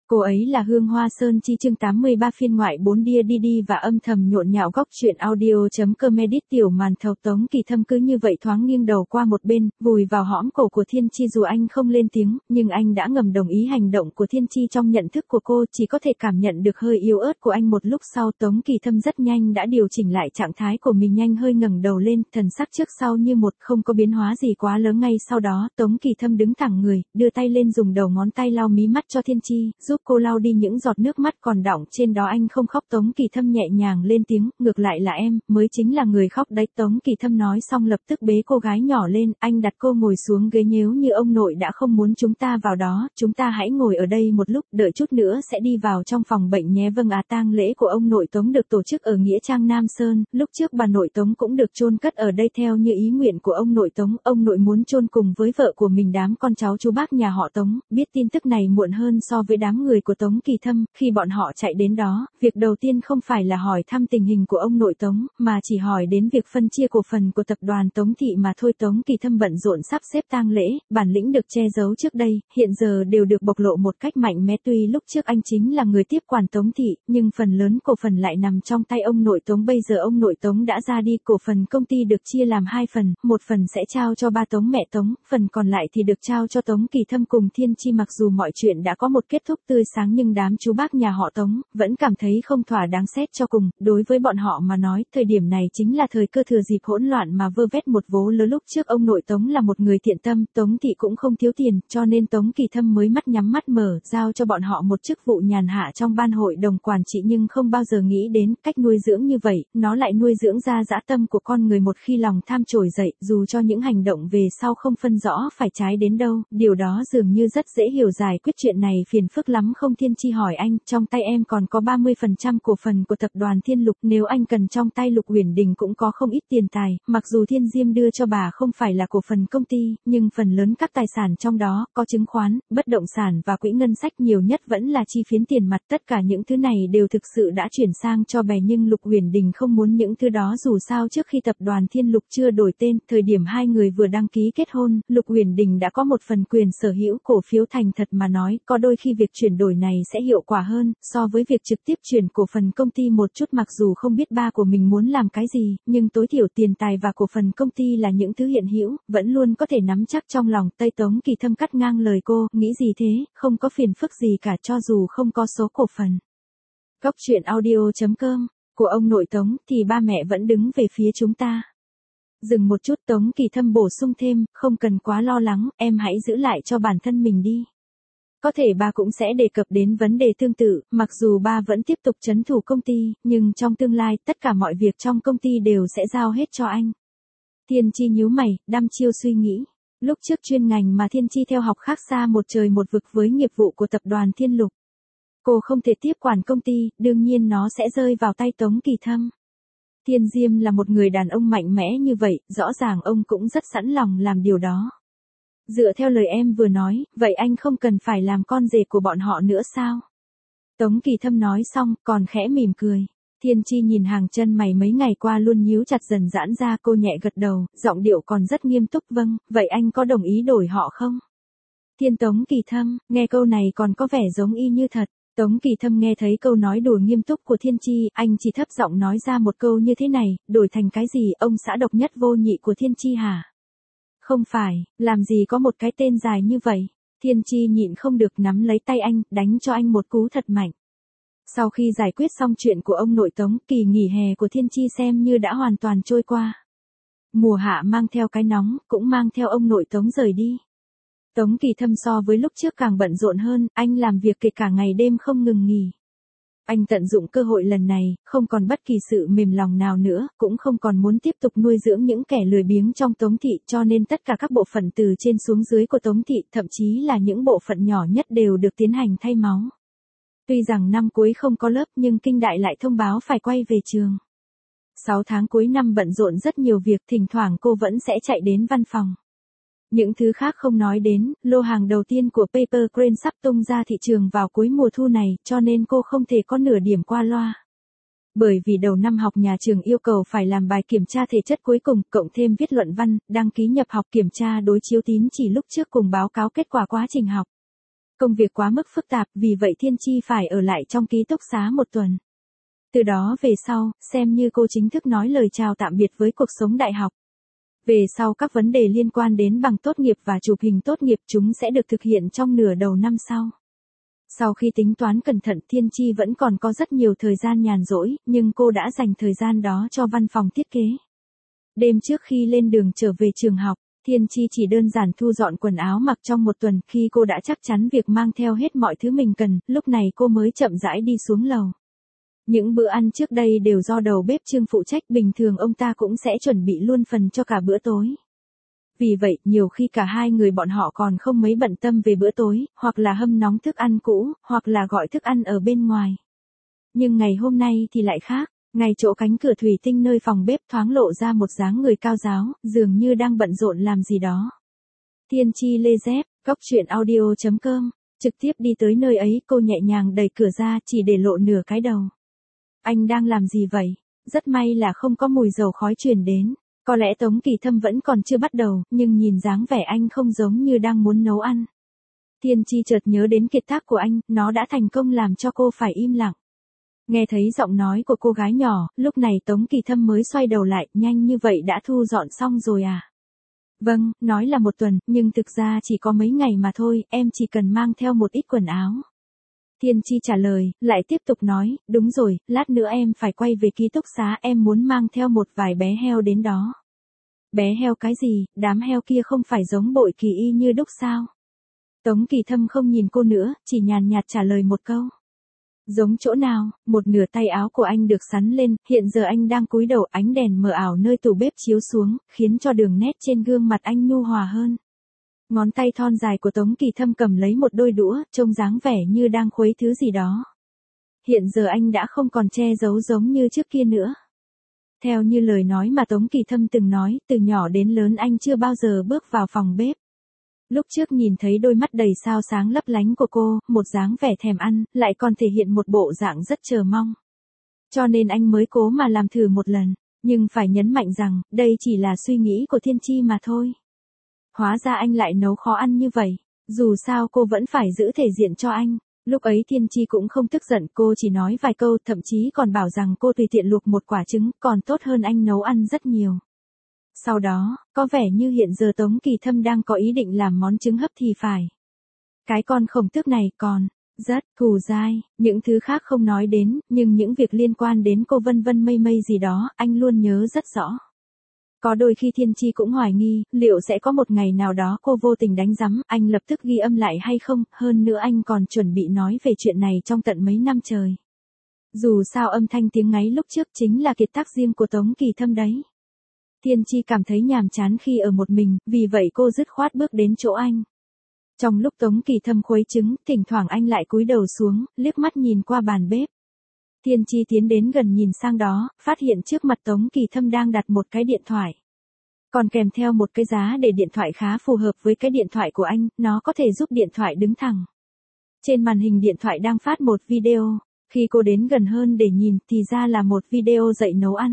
Cô ấy là Hương Hoa Sơn Chi chương 83 phiên ngoại 4 Dear Didi và âm thầm nhộn nhạo góc truyện audio.com edit tiểu màn thầu Tống Kỳ Thâm cứ như vậy thoáng nghiêng đầu qua một bên, vùi vào hõm cổ của Thiên Chi dù anh không lên tiếng, nhưng anh đã ngầm đồng ý hành động của Thiên Chi trong nhận thức của cô chỉ có thể cảm nhận được hơi yếu ớt của anh một lúc sau Tống Kỳ Thâm rất nhanh đã điều chỉnh lại trạng thái của mình nhanh hơi ngẩng đầu lên, thần sắc trước sau như một không có biến hóa gì quá lớn ngay sau đó Tống Kỳ Thâm đứng thẳng người, đưa tay lên dùng đầu ngón tay lau mí mắt cho Thiên Chi, giúp cô lau đi những giọt nước mắt còn đọng trên đó anh không khóc Tống Kỳ Thâm nhẹ nhàng lên tiếng, ngược lại là em, mới chính là người khóc đấy Tống Kỳ Thâm nói xong lập tức bế cô gái nhỏ lên, anh đặt cô ngồi xuống ghế nếu như ông nội đã không muốn chúng ta vào đó, chúng ta hãy ngồi ở đây một lúc, đợi chút nữa sẽ đi vào trong phòng bệnh nhé vâng tang lễ của ông nội Tống được tổ chức ở Nghĩa Trang Nam Sơn, lúc trước bà nội Tống cũng được chôn cất ở đây theo như ý nguyện của ông nội Tống, ông nội muốn chôn cùng với vợ của mình đám con cháu chú bác nhà họ Tống, biết tin tức này muộn hơn so với đám người của Tống Kỳ Thâm, khi bọn họ chạy đến đó, việc đầu tiên không phải là hỏi thăm tình hình của ông nội Tống, mà chỉ hỏi đến việc phân chia cổ phần của tập đoàn Tống Thị mà thôi Tống Kỳ Thâm bận rộn sắp xếp tang lễ, bản lĩnh được che giấu trước đây, hiện giờ đều được bộc lộ một cách mạnh mẽ tuy lúc trước anh chính là người tiếp quản Tống Thị, nhưng phần lớn cổ phần lại nằm trong tay ông nội Tống bây giờ ông nội Tống đã ra đi, cổ phần công ty được chia làm hai phần, một phần sẽ trao cho ba Tống mẹ Tống, phần còn lại thì được trao cho Tống Kỳ Thâm cùng Thiên Chi mặc dù mọi chuyện đã có một kết thúc tươi sáng nhưng đám chú bác nhà họ Tống vẫn cảm thấy không thỏa đáng xét cho cùng, đối với bọn họ mà nói, thời điểm này chính là thời cơ thừa dịp hỗn loạn mà vơ vét một vố lớn lúc trước ông nội Tống là một người thiện tâm, Tống Thị cũng không thiếu tiền, cho nên Tống Kỳ Thâm mới mắt nhắm mắt mở, giao cho bọn họ một chức vụ nhàn hạ trong ban hội đồng quản trị nhưng không bao giờ nghĩ đến cách nuôi dưỡng như vậy, nó lại nuôi dưỡng ra dã tâm của con người một khi lòng tham trồi dậy, dù cho những hành động về sau không phân rõ phải trái đến đâu, điều đó dường như rất dễ hiểu giải quyết chuyện này phiền phức lắm không Thiên Chi hỏi anh, trong tay em còn có 30% cổ phần của tập đoàn Thiên Lục, nếu anh cần trong tay Lục Uyển Đình cũng có không ít tiền tài, mặc dù Thiên Diêm đưa cho bà không phải là cổ phần công ty, nhưng phần lớn các tài sản trong đó, có chứng khoán, bất động sản và quỹ ngân sách nhiều nhất vẫn là chi phiến tiền mặt, tất cả những thứ này đều thực sự đã chuyển sang cho bè nhưng Lục Uyển Đình không muốn những thứ đó dù sao trước khi tập đoàn Thiên Lục chưa đổi tên, thời điểm hai người vừa đăng ký kết hôn, Lục Uyển Đình đã có một phần quyền sở hữu cổ phiếu thành thật mà nói, có đôi khi việc chuyển đổi này sẽ hiệu quả hơn, so với việc trực tiếp chuyển cổ phần công ty một chút mặc dù không biết ba của mình muốn làm cái gì, nhưng tối thiểu tiền tài và cổ phần công ty là những thứ hiện hữu, vẫn luôn có thể nắm chắc trong lòng Tây Tống Kỳ Thâm cắt ngang lời cô, nghĩ gì thế, không có phiền phức gì cả cho dù không có số cổ phần. Góc truyện audio.com của ông nội Tống thì ba mẹ vẫn đứng về phía chúng ta. Dừng một chút Tống Kỳ Thâm bổ sung thêm, không cần quá lo lắng, em hãy giữ lại cho bản thân mình đi. Có thể ba cũng sẽ đề cập đến vấn đề tương tự, mặc dù ba vẫn tiếp tục trấn thủ công ty, nhưng trong tương lai, tất cả mọi việc trong công ty đều sẽ giao hết cho anh. Thiên Chi nhíu mày, đăm chiêu suy nghĩ. Lúc trước chuyên ngành mà Thiên Chi theo học khác xa một trời một vực với nghiệp vụ của tập đoàn Thiên Lục. Cô không thể tiếp quản công ty, đương nhiên nó sẽ rơi vào tay Tống Kỳ Thâm. Thiên Diêm là một người đàn ông mạnh mẽ như vậy, rõ ràng ông cũng rất sẵn lòng làm điều đó. Dựa theo lời em vừa nói, vậy anh không cần phải làm con rể của bọn họ nữa sao? Tống Kỳ Thâm nói xong, còn khẽ mỉm cười. Thiên Chi nhìn hàng chân mày mấy ngày qua luôn nhíu chặt dần giãn ra cô nhẹ gật đầu, giọng điệu còn rất nghiêm túc vâng, vậy anh có đồng ý đổi họ không? Thiên Tống Kỳ Thâm, nghe câu này còn có vẻ giống y như thật. Tống Kỳ Thâm nghe thấy câu nói đùa nghiêm túc của Thiên Chi, anh chỉ thấp giọng nói ra một câu như thế này, đổi thành cái gì, ông xã độc nhất vô nhị của Thiên Chi hả? Không phải, làm gì có một cái tên dài như vậy. Thiên Chi nhịn không được nắm lấy tay anh, đánh cho anh một cú thật mạnh. Sau khi giải quyết xong chuyện của ông nội Tống, kỳ nghỉ hè của Thiên Chi xem như đã hoàn toàn trôi qua. Mùa hạ mang theo cái nóng, cũng mang theo ông nội Tống rời đi. Tống Kỳ Thâm so với lúc trước càng bận rộn hơn, anh làm việc kể cả ngày đêm không ngừng nghỉ. Anh tận dụng cơ hội lần này, không còn bất kỳ sự mềm lòng nào nữa, cũng không còn muốn tiếp tục nuôi dưỡng những kẻ lười biếng trong Tống Thị, cho nên tất cả các bộ phận từ trên xuống dưới của Tống Thị, thậm chí là những bộ phận nhỏ nhất đều được tiến hành thay máu. Tuy rằng năm cuối không có lớp nhưng Kinh Đại lại thông báo phải quay về trường. 6 tháng cuối năm bận rộn rất nhiều việc, thỉnh thoảng cô vẫn sẽ chạy đến văn phòng. Những thứ khác không nói đến, lô hàng đầu tiên của Paper Crane sắp tung ra thị trường vào cuối mùa thu này, cho nên cô không thể có nửa điểm qua loa. Bởi vì đầu năm học nhà trường yêu cầu phải làm bài kiểm tra thể chất cuối cùng, cộng thêm viết luận văn, đăng ký nhập học kiểm tra đối chiếu tín chỉ lúc trước cùng báo cáo kết quả quá trình học. Công việc quá mức phức tạp, vì vậy Thiên Chi phải ở lại trong ký túc xá một tuần. Từ đó về sau, xem như cô chính thức nói lời chào tạm biệt với cuộc sống đại học. Về sau các vấn đề liên quan đến bằng tốt nghiệp và chụp hình tốt nghiệp chúng sẽ được thực hiện trong nửa đầu năm sau. Sau khi tính toán cẩn thận, Thiên Chi vẫn còn có rất nhiều thời gian nhàn rỗi, nhưng cô đã dành thời gian đó cho văn phòng thiết kế. Đêm trước khi lên đường trở về trường học, Thiên Chi chỉ đơn giản thu dọn quần áo mặc trong một tuần. Khi cô đã chắc chắn việc mang theo hết mọi thứ mình cần, lúc này cô mới chậm rãi đi xuống lầu. Những bữa ăn trước đây đều do đầu bếp Trương phụ trách, bình thường ông ta cũng sẽ chuẩn bị luôn phần cho cả bữa tối. Vì vậy, nhiều khi cả hai người bọn họ còn không mấy bận tâm về bữa tối, hoặc là hâm nóng thức ăn cũ, hoặc là gọi thức ăn ở bên ngoài. Nhưng ngày hôm nay thì lại khác, ngay chỗ cánh cửa thủy tinh nơi phòng bếp thoáng lộ ra một dáng người cao ráo, dường như đang bận rộn làm gì đó. Thiên Chi lê dép, goctruyện.audio.com, trực tiếp đi tới nơi ấy, cô nhẹ nhàng đẩy cửa ra chỉ để lộ nửa cái đầu. Anh đang làm gì vậy? Rất may là không có mùi dầu khói truyền đến. Có lẽ Tống Kỳ Thâm vẫn còn chưa bắt đầu, nhưng nhìn dáng vẻ anh không giống như đang muốn nấu ăn. Thiên Chi chợt nhớ đến kiệt tác của anh, nó đã thành công làm cho cô phải im lặng. Nghe thấy giọng nói của cô gái nhỏ, lúc này Tống Kỳ Thâm mới xoay đầu lại, nhanh như vậy đã thu dọn xong rồi à? Vâng, nói là một tuần, nhưng thực ra chỉ có mấy ngày mà thôi, em chỉ cần mang theo một ít quần áo. Thiên Chi trả lời, lại tiếp tục nói, đúng rồi, lát nữa em phải quay về ký túc xá, em muốn mang theo một vài bé heo đến đó. Bé heo cái gì, đám heo kia không phải giống Bội Kỳ y như đúc sao? Tống Kỳ Thâm không nhìn cô nữa, chỉ nhàn nhạt trả lời một câu. Giống chỗ nào? Một nửa tay áo của anh được xắn lên, hiện giờ anh đang cúi đầu, ánh đèn mờ ảo nơi tủ bếp chiếu xuống, khiến cho đường nét trên gương mặt anh nhu hòa hơn. Ngón tay thon dài của Tống Kỳ Thâm cầm lấy một đôi đũa, trông dáng vẻ như đang khuấy thứ gì đó. Hiện giờ anh đã không còn che giấu giống như trước kia nữa. Theo như lời nói mà Tống Kỳ Thâm từng nói, từ nhỏ đến lớn anh chưa bao giờ bước vào phòng bếp. Lúc trước nhìn thấy đôi mắt đầy sao sáng lấp lánh của cô, một dáng vẻ thèm ăn, lại còn thể hiện một bộ dạng rất chờ mong. Cho nên anh mới cố mà làm thử một lần, nhưng phải nhấn mạnh rằng, đây chỉ là suy nghĩ của Thiên Chi mà thôi. Hóa ra anh lại nấu khó ăn như vậy, dù sao cô vẫn phải giữ thể diện cho anh. Lúc ấy Thiên Chi cũng không tức giận, cô chỉ nói vài câu, thậm chí còn bảo rằng cô tùy tiện luộc một quả trứng, còn tốt hơn anh nấu ăn rất nhiều. Sau đó, có vẻ như hiện giờ Tống Kỳ Thâm đang có ý định làm món trứng hấp thì phải. Cái con khổng tước này còn rất cù dai, những thứ khác không nói đến, nhưng những việc liên quan đến cô vân vân mây mây gì đó, anh luôn nhớ rất rõ. Có đôi khi Thiên Chi cũng hoài nghi, liệu sẽ có một ngày nào đó cô vô tình đánh rắm, anh lập tức ghi âm lại hay không, hơn nữa anh còn chuẩn bị nói về chuyện này trong tận mấy năm trời. Dù sao âm thanh tiếng ngáy lúc trước chính là kiệt tác riêng của Tống Kỳ Thâm đấy. Thiên Chi cảm thấy nhàm chán khi ở một mình, vì vậy cô dứt khoát bước đến chỗ anh. Trong lúc Tống Kỳ Thâm khuấy trứng, thỉnh thoảng anh lại cúi đầu xuống, liếc mắt nhìn qua bàn bếp. Thiên Chi tiến đến gần nhìn sang đó, phát hiện trước mặt Tống Kỳ Thâm đang đặt một cái điện thoại. Còn kèm theo một cái giá để điện thoại khá phù hợp với cái điện thoại của anh, nó có thể giúp điện thoại đứng thẳng. Trên màn hình điện thoại đang phát một video, khi cô đến gần hơn để nhìn thì ra là một video dạy nấu ăn.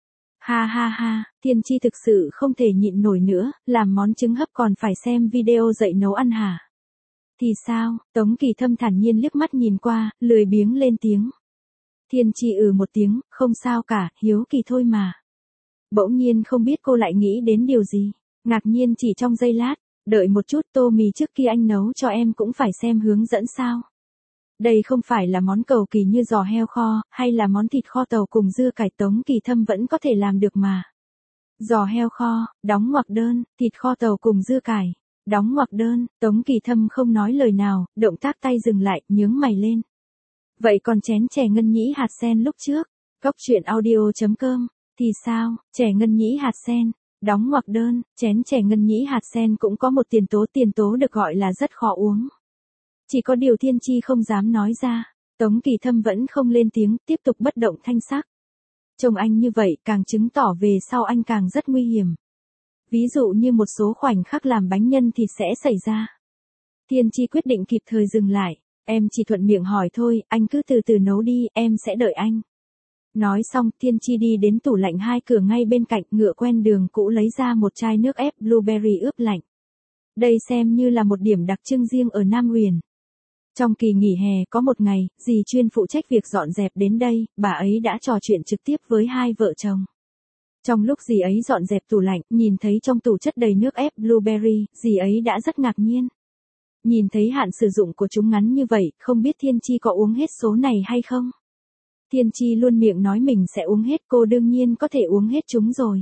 Ha ha ha, Thiên Chi thực sự không thể nhịn nổi nữa, làm món trứng hấp còn phải xem video dạy nấu ăn hả? Thì sao? Tống Kỳ Thâm thản nhiên liếc mắt nhìn qua, lười biếng lên tiếng. Thiên Chi một tiếng, không sao cả, hiếu kỳ thôi mà. Bỗng nhiên không biết cô lại nghĩ đến điều gì, ngạc nhiên chỉ trong giây lát, đợi một chút, tô mì trước kia anh nấu cho em cũng phải xem hướng dẫn sao? Đây không phải là món cầu kỳ như giò heo kho, hay là món thịt kho tàu cùng dưa cải, Tống Kỳ Thâm vẫn có thể làm được mà. Giò heo kho, đóng ngoặc đơn, thịt kho tàu cùng dưa cải, đóng ngoặc đơn, Tống Kỳ Thâm không nói lời nào, động tác tay dừng lại, nhướng mày lên. Vậy còn chén chè ngân nhĩ hạt sen lúc trước, goctruyện.audio.com, thì sao, chè ngân nhĩ hạt sen, đóng ngoặc đơn, chén chè ngân nhĩ hạt sen cũng có một tiền tố được gọi là rất khó uống. Chỉ có điều Thiên Chi không dám nói ra, Tống Kỳ Thâm vẫn không lên tiếng, tiếp tục bất động thanh sắc. Trông anh như vậy càng chứng tỏ về sau anh càng rất nguy hiểm. Ví dụ như một số khoảnh khắc làm bánh nhân thịt sẽ xảy ra. Thiên Chi quyết định kịp thời dừng lại, em chỉ thuận miệng hỏi thôi, anh cứ từ từ nấu đi, em sẽ đợi anh. Nói xong, Thiên Chi đi đến tủ lạnh hai cửa ngay bên cạnh, ngựa quen đường cũ lấy ra một chai nước ép blueberry ướp lạnh. Đây xem như là một điểm đặc trưng riêng ở Nam Huyền. Trong kỳ nghỉ hè có một ngày, dì chuyên phụ trách việc dọn dẹp đến đây, bà ấy đã trò chuyện trực tiếp với hai vợ chồng. Trong lúc dì ấy dọn dẹp tủ lạnh, nhìn thấy trong tủ chất đầy nước ép blueberry, dì ấy đã rất ngạc nhiên. Nhìn thấy hạn sử dụng của chúng ngắn như vậy, không biết Thiên Chi có uống hết số này hay không? Thiên Chi luôn miệng nói mình sẽ uống hết, cô đương nhiên có thể uống hết chúng rồi.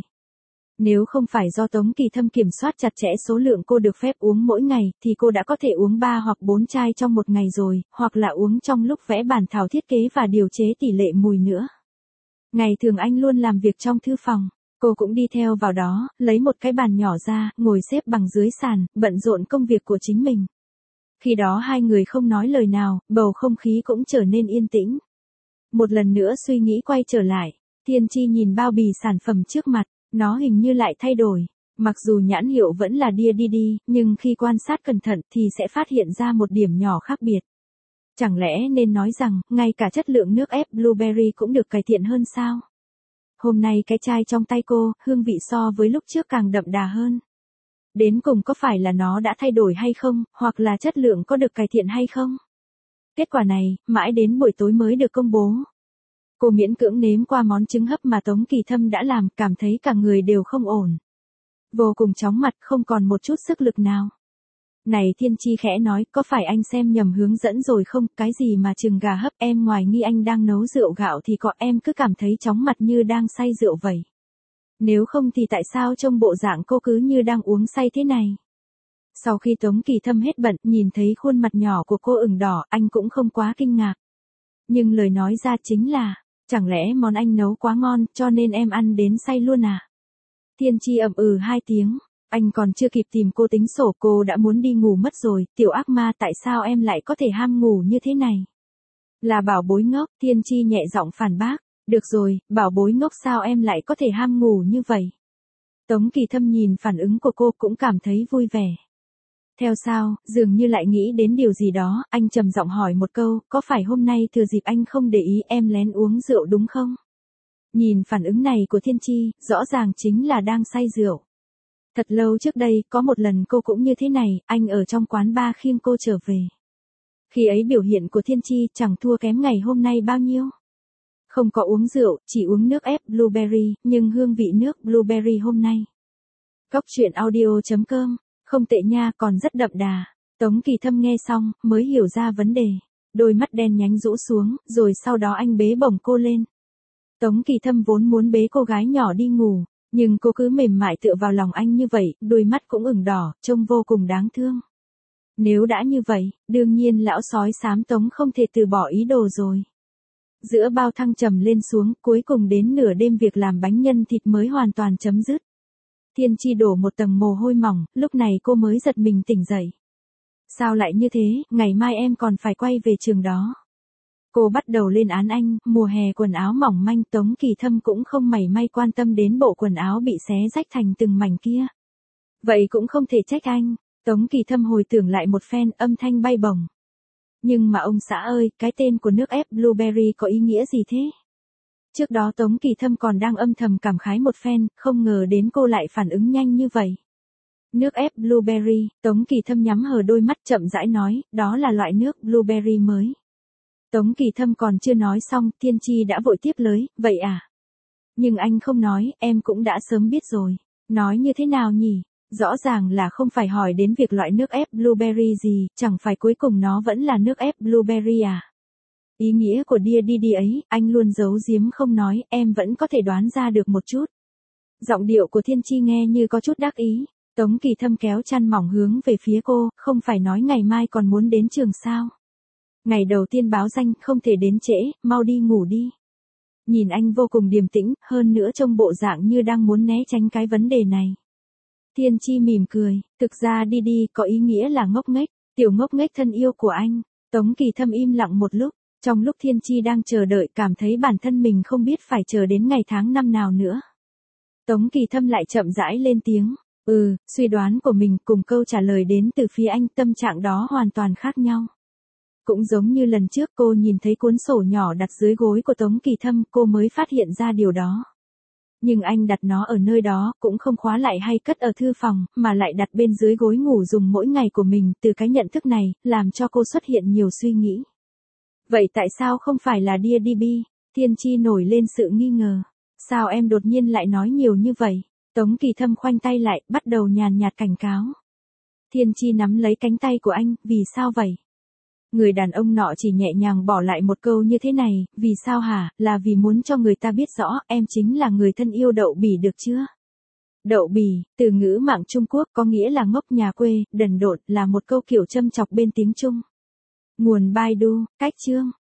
Nếu không phải do Tống Kỳ Thâm kiểm soát chặt chẽ số lượng cô được phép uống mỗi ngày, thì cô đã có thể uống 3 hoặc 4 chai trong một ngày rồi, hoặc là uống trong lúc vẽ bản thảo thiết kế và điều chế tỷ lệ mùi nữa. Ngày thường anh luôn làm việc trong thư phòng, cô cũng đi theo vào đó, lấy một cái bàn nhỏ ra, ngồi xếp bằng dưới sàn, bận rộn công việc của chính mình. Khi đó hai người không nói lời nào, bầu không khí cũng trở nên yên tĩnh. Một lần nữa suy nghĩ quay trở lại, Thiên Chi nhìn bao bì sản phẩm trước mặt, nó hình như lại thay đổi. Mặc dù nhãn hiệu vẫn là DDD, nhưng khi quan sát cẩn thận thì sẽ phát hiện ra một điểm nhỏ khác biệt. Chẳng lẽ nên nói rằng, ngay cả chất lượng nước ép blueberry cũng được cải thiện hơn sao? Hôm nay cái chai trong tay cô, hương vị so với lúc trước càng đậm đà hơn. Đến cùng có phải là nó đã thay đổi hay không, hoặc là chất lượng có được cải thiện hay không? Kết quả này, mãi đến buổi tối mới được công bố. Cô miễn cưỡng nếm qua món trứng hấp mà Tống Kỳ Thâm đã làm, cảm thấy cả người đều không ổn. Vô cùng chóng mặt, không còn một chút sức lực nào. Này Thiên Chi khẽ nói, có phải anh xem nhầm hướng dẫn rồi không, cái gì mà trứng gà hấp, em ngoài nghi anh đang nấu rượu gạo thì có, em cứ cảm thấy chóng mặt như đang say rượu vậy. Nếu không thì tại sao trông bộ dạng cô cứ như đang uống say thế này? Sau khi Tống Kỳ Thâm hết bận, nhìn thấy khuôn mặt nhỏ của cô ửng đỏ, anh cũng không quá kinh ngạc. Nhưng lời nói ra chính là, chẳng lẽ món anh nấu quá ngon, cho nên em ăn đến say luôn à? Thiên Chi ậm ừ 2 tiếng, anh còn chưa kịp tìm cô tính sổ, cô đã muốn đi ngủ mất rồi, tiểu ác ma, tại sao em lại có thể ham ngủ như thế này? Là bảo bối ngốc, Thiên Chi nhẹ giọng phản bác, được rồi, bảo bối ngốc sao em lại có thể ham ngủ như vậy? Tống Kỳ Thâm nhìn phản ứng của cô cũng cảm thấy vui vẻ. Theo sao, dường như lại nghĩ đến điều gì đó, anh trầm giọng hỏi một câu, có phải hôm nay thừa dịp anh không để ý em lén uống rượu đúng không? Nhìn phản ứng này của Thiên Chi, rõ ràng chính là đang say rượu. Thật lâu trước đây, có một lần cô cũng như thế này, anh ở trong quán bar khiêng cô trở về. Khi ấy biểu hiện của Thiên Chi chẳng thua kém ngày hôm nay bao nhiêu. Không có uống rượu, chỉ uống nước ép blueberry, nhưng hương vị nước blueberry hôm nay. Góc truyện audio.com, không tệ nha, còn rất đậm đà. Tống Kỳ Thâm nghe xong, mới hiểu ra vấn đề. Đôi mắt đen nhánh rũ xuống, rồi sau đó anh bế bổng cô lên. Tống Kỳ Thâm vốn muốn bế cô gái nhỏ đi ngủ, nhưng cô cứ mềm mại tựa vào lòng anh như vậy, đôi mắt cũng ửng đỏ, trông vô cùng đáng thương. Nếu đã như vậy, đương nhiên lão sói xám Tống không thể từ bỏ ý đồ rồi. Giữa bao thăng trầm lên xuống, cuối cùng đến nửa đêm việc làm bánh nhân thịt mới hoàn toàn chấm dứt. Thiên Chi đổ một tầng mồ hôi mỏng, lúc này cô mới giật mình tỉnh dậy. Sao lại như thế, ngày mai em còn phải quay về trường đó. Cô bắt đầu lên án anh, mùa hè quần áo mỏng manh, Tống Kỳ Thâm cũng không mảy may quan tâm đến bộ quần áo bị xé rách thành từng mảnh kia. Vậy cũng không thể trách anh, Tống Kỳ Thâm hồi tưởng lại một phen, âm thanh bay bổng. Nhưng mà ông xã ơi, cái tên của nước ép blueberry có ý nghĩa gì thế? Trước đó Tống Kỳ Thâm còn đang âm thầm cảm khái một phen, không ngờ đến cô lại phản ứng nhanh như vậy. Nước ép blueberry, Tống Kỳ Thâm nhắm hờ đôi mắt chậm rãi nói, đó là loại nước blueberry mới. Tống Kỳ Thâm còn chưa nói xong, Thiên Chi đã vội tiếp lời, vậy à? Nhưng anh không nói, em cũng đã sớm biết rồi. Nói như thế nào nhỉ? Rõ ràng là không phải hỏi đến việc loại nước ép blueberry gì, chẳng phải cuối cùng nó vẫn là nước ép blueberry à? Ý nghĩa của DDD ấy, anh luôn giấu giếm không nói, em vẫn có thể đoán ra được một chút. Giọng điệu của Thiên Chi nghe như có chút đắc ý. Tống Kỳ Thâm kéo chăn mỏng hướng về phía cô, không phải nói ngày mai còn muốn đến trường sao? Ngày đầu tiên báo danh, không thể đến trễ, mau đi ngủ đi. Nhìn anh vô cùng điềm tĩnh, hơn nữa trông bộ dạng như đang muốn né tránh cái vấn đề này. Thiên Chi mỉm cười, thực ra đi có ý nghĩa là ngốc nghếch, tiểu ngốc nghếch thân yêu của anh. Tống Kỳ Thâm im lặng một lúc, trong lúc Thiên Chi đang chờ đợi cảm thấy bản thân mình không biết phải chờ đến ngày tháng năm nào nữa. Tống Kỳ Thâm lại chậm rãi lên tiếng, suy đoán của mình cùng câu trả lời đến từ phía anh, tâm trạng đó hoàn toàn khác nhau. Cũng giống như lần trước cô nhìn thấy cuốn sổ nhỏ đặt dưới gối của Tống Kỳ Thâm, cô mới phát hiện ra điều đó. Nhưng anh đặt nó ở nơi đó, cũng không khóa lại hay cất ở thư phòng, mà lại đặt bên dưới gối ngủ dùng mỗi ngày của mình. Từ cái nhận thức này, làm cho cô xuất hiện nhiều suy nghĩ. Vậy tại sao không phải là Dear DB? Thiên Chi nổi lên sự nghi ngờ. Sao em đột nhiên lại nói nhiều như vậy? Tống Kỳ Thâm khoanh tay lại, bắt đầu nhàn nhạt cảnh cáo. Thiên Chi nắm lấy cánh tay của anh, vì sao vậy? Người đàn ông nọ chỉ nhẹ nhàng bỏ lại một câu như thế này, vì sao hả, là vì muốn cho người ta biết rõ em chính là người thân yêu Đậu Bỉ được chưa? Đậu Bỉ, từ ngữ mạng Trung Quốc có nghĩa là ngốc nhà quê, đần độn, là một câu kiểu châm chọc bên tiếng Trung. Nguồn Baidu, cách chương.